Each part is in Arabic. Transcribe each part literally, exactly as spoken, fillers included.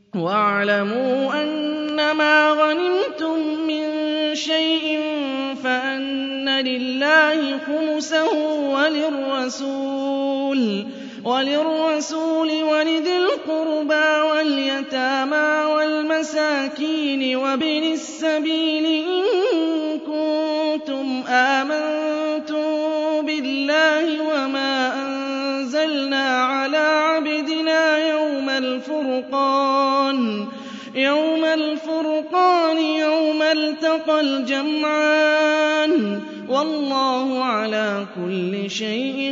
وَاعْلَمُوا أَنَّمَا غَنِمْتُم مِّن شَيْءٍ فَأَنَّ لِلَّهِ خُمُسَهُ وَلِلرَّسُولِ وَلِذِي الْقُرْبَىٰ وَالْيَتَامَىٰ وَالْمَسَاكِينِ وَابْنِ السَّبِيلِ إِن كُنتُمْ آمَنتُم بِاللَّهِ وَمَا أَنزَلْنَا عَلَىٰ عَبْدِنَا يَوْمَ الْفُرْقَانِ يَوْمَ الْفُرْقَانِ يَوْمَ الْتَقَى الْجَمْعَانِ ۗ وَاللَّهُ عَلَىٰ كُلِّ شَيْءٍ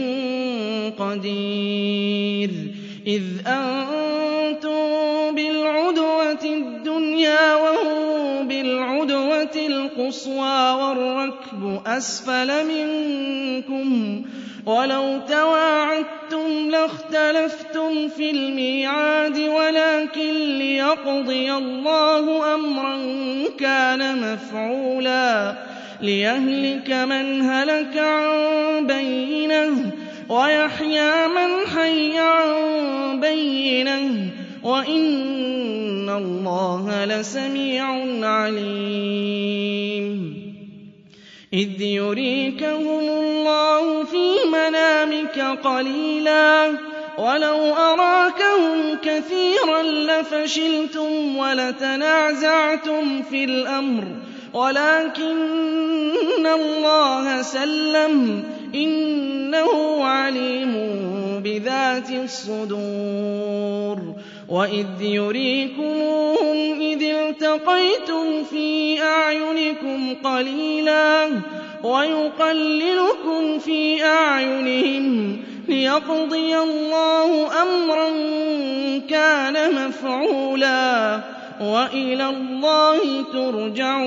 قَدِيرٌ إِذْ أَنتُم بِالْعُدْوَةِ الدُّنْيَا وَهُم بِالْعُدْوَةِ الْقُصْوَىٰ وَالرَّكْبُ أَسْفَلَ مِنكُمْ ۚ وَلَوْ تَوَاعَدتُّمْ لَاخْتَلَفْتُمْ فِي الْمِيعَادِ وَلَٰكِن لِّيَقْضِيَ اللَّهُ أَمْرًا كَانَ مَفْعُولًا لِيَهْلِكَ مَنْ هَلَكَ عَن بَيِّنَةٍ وَيَحْيَىٰ مَنْ حَيَّ عَن بَيِّنَةٍ ۗ وَإِنَّ اللَّهَ لَسَمِيعٌ عَلِيمٌ إِذْ يُرِيكَهُمُ اللَّهُ فِي مَنَامِكَ قَلِيلًا وَلَوْ أَرَاكَهُمْ كَثِيرًا لَّفَشِلْتُمْ وَلَتَنَازَعْتُمْ فِي الْأَمْرِ وَلَٰكِنَّ اللَّهَ سَلَّمَ ۗ إِنَّهُ عَلِيمٌ بِذَاتِ الصُّدُورِ وَإِذْ يُرِيكُمُوهُمْ إِذِ الْتَقَيْتُمْ فِي أَعْيُنِكُمْ قَلِيلًا وَيُقَلِّلُكُمْ فِي أَعْيُنِهِمْ لِيَقْضِيَ اللَّهُ أَمْرًا كَانَ مَفْعُولًا ۗ وَإِلَى اللَّهِ تُرْجَعُ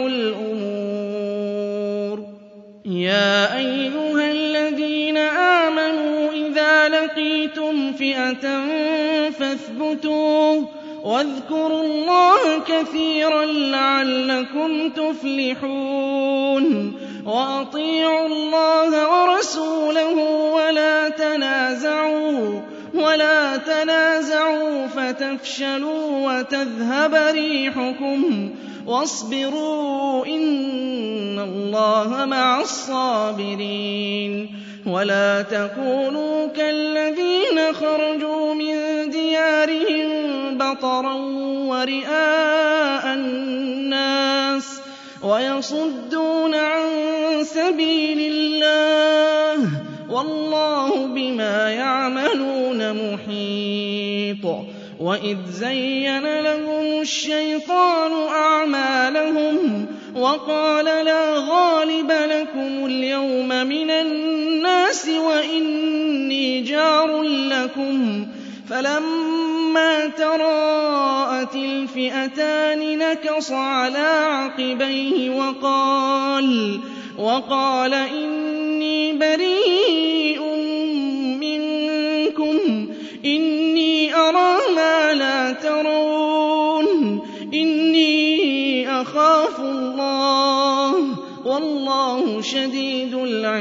الْأُمُورُ يَا أَيُّهَا الَّذِينَ آمَنُوا إِذَا لَقِيتُمْ فِئَةً فَاثْبُتُوا وَاذْكُرُوا اللَّهَ كَثِيرًا لَّعَلَّكُمْ تُفْلِحُونَ وَأَطِيعُوا اللَّهَ وَرَسُولَهُ وَلَا تَنَازَعُوا وَلَا تَنَازَعُوا فَتَفْشَلُوا وَتَذْهَبَ رِيحُكُمْ وَاصْبِرُوا إِنَّ اللَّهَ مَعَ الصَّابِرِينَ وَلَا تَكُونُوا كَالَّذِينَ خَرَجُوا مِن دِيَارِهِم بَطَرًا وَرِئَاءَ النَّاسِ وَيَصُدُّونَ عَن سَبِيلِ اللَّهِ ۗ وَاللَّهُ بِمَا يَعْمَلُونَ مُحِيطٌ وَإِذْ زَيَّنَ لَهُمُ الشَّيْطَانُ أَعْمَالَهُمْ وَقَالَ لَا غَالِبَ لَكُمُ الْيَوْمَ مِنَ النَّاسِ وَإِنِّي جَارٌ لَّكُمْ ۖ فَلَمَّا تَرَاءَتِ الْفِئَتَانِ نَكَصَ عَلَىٰ عَقِبَيْهِ وَقَالَ وَقَالَ إِنِّي بَرِيءٌ مِّنكُمْ إِنِّي أَرَىٰ مَا لَا تَرَوْنَ إِنِّي أَخَافُ اللَّهَ ۚ وَاللَّهُ شَدِيدُ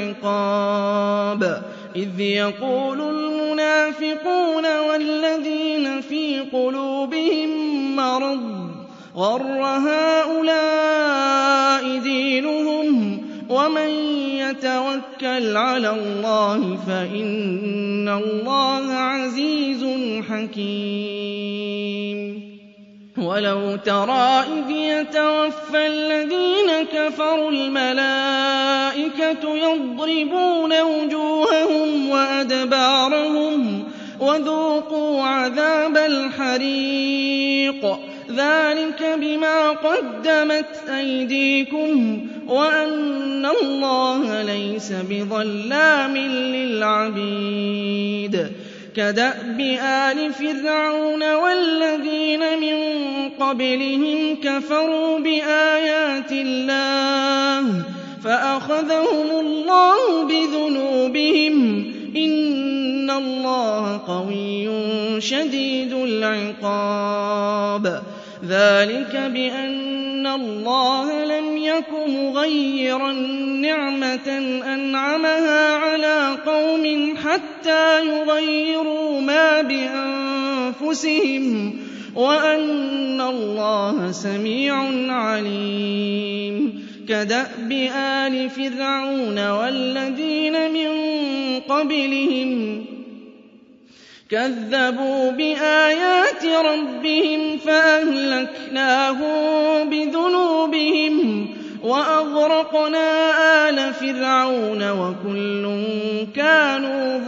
الْعِقَابِ إِذْ يَقُولُ الْمُنَافِقُونَ وَالَّذِينَ فِي قُلُوبِهِم مَّرَضٌ غَرَّ هَٰؤُلَاءِ دِينُهُمْ ۗ وَمَن يَتَوَكَّلْ عَلَى اللَّهِ فَإِنَّ اللَّهَ عَزِيزٌ حَكِيمٌ وَلَوْ تَرَىٰ إِذْ يَتَوَفَّى الَّذِينَ كَفَرُوا الْمَلَائِكَةُ يَضْرِبُونَ وُجُوهَهُمْ وَأَدْبَارَهُمْ وَذُوقُوا عَذَابَ الْحَرِيقِ ذَٰلِكَ بِمَا قَدَّمَتْ أَيْدِيكُمْ وَأَنَّ اللَّهَ لَيْسَ بِظَلَّامٍ لِّلْعَبِيدِ كَدَأْبِ آلِ فِرْعَوْنَ وَالَّذِينَ مِن قَبْلِهِمْ كَفَرُوا بِآيَاتِ اللَّهِ فَأَخَذَهُمُ اللَّهُ بِذُنُوبِهِمْ ۗ إِنَّ اللَّهَ قَوِيٌّ شَدِيدُ الْعِقَابِ ذَٰلِكَ بِأَنَّ اللَّهَ لَمْ يَكُ مُغَيِّرًا نِّعْمَةً أَنْعَمَهَا عَلَىٰ قَوْمٍ حَتَّىٰ يُغَيِّرُوا مَا بِأَنفُسِهِمْ ۗ وَأَنَّ اللَّهَ سَمِيعٌ عَلِيمٌ كَدَأْبِ آلِ فِرْعَوْنَ وَالَّذِينَ مِن قَبْلِهِمْ كَذَّبُوا بِآيَاتِ رَبِّهِمْ فَأَهْلَكْنَاهُم بِذُنُوبِهِمْ وَأَغْرَقْنَا آلَ فِرْعَوْنَ وَكُلٌّ كَانُوا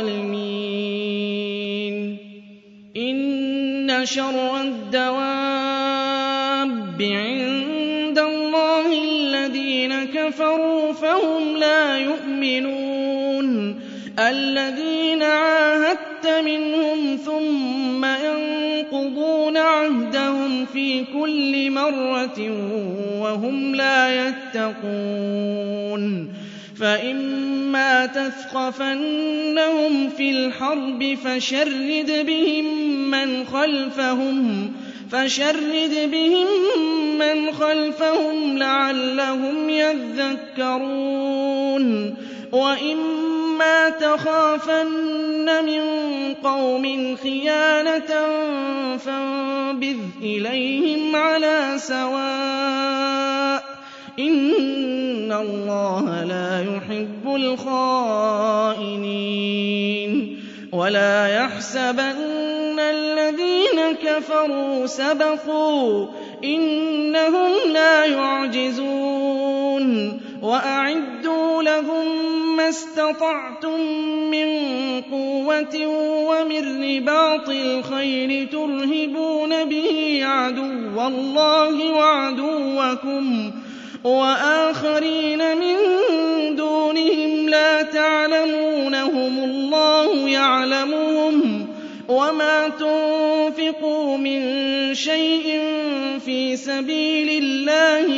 ظَالِمِينَ إِنَّ شَرَّ الدَّوَابِّ عِندَ اللَّهِ الَّذِينَ كَفَرُوا فَهُمْ لَا يُؤْمِنُونَ الَّذِينَ عَاهَدتَّ مِنْهُمْ ثُمَّ يَنقُضُونَ عَهْدَهُمْ فِي كُلِّ مَرَّةٍ وَهُمْ لَا يَتَّقُونَ فَإِمَّا تَثْقَفَنَّهُمْ فِي الْحَرْبِ فَشَرِّدْ بِهِم مَّنْ خَلْفَهُمْ فَشَرِّدْ بِهِم مَّنْ خَلْفَهُمْ لَعَلَّهُمْ يَذَّكَّرُونَ وَإِمَّا تَخَافَنَّ مِن قَوْمٍ خِيَانَةً فَانبِذْ إِلَيْهِمْ عَلَىٰ سَوَاءٍ ۚ إِنَّ اللَّهَ لَا يُحِبُّ الْخَائِنِينَ وَلَا يَحْسَبَنَّ الَّذِينَ كَفَرُوا سَبَقُوا ۚ إِنَّهُمْ لَا يُعْجِزُونَ وَأَعِدُّوا لَهُم مَّا اسْتَطَعْتُم مِّن قُوَّةٍ وَمِن رِّبَاطِ الْخَيْلِ تُرْهِبُونَ بِهِ عَدُوَّ اللَّهِ وَعَدُوَّكُمْ وَآخَرِينَ مِن دُونِهِمْ لَا تَعْلَمُونَهُمُ اللَّهُ يَعْلَمُهُمْ ۚ وَمَا تُنفِقُوا مِن شَيْءٍ فِي سَبِيلِ اللَّهِ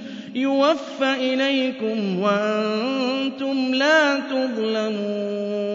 يُوَفَّ إِلَيْكُمْ وَأَنتُمْ لَا تُظْلَمُونَ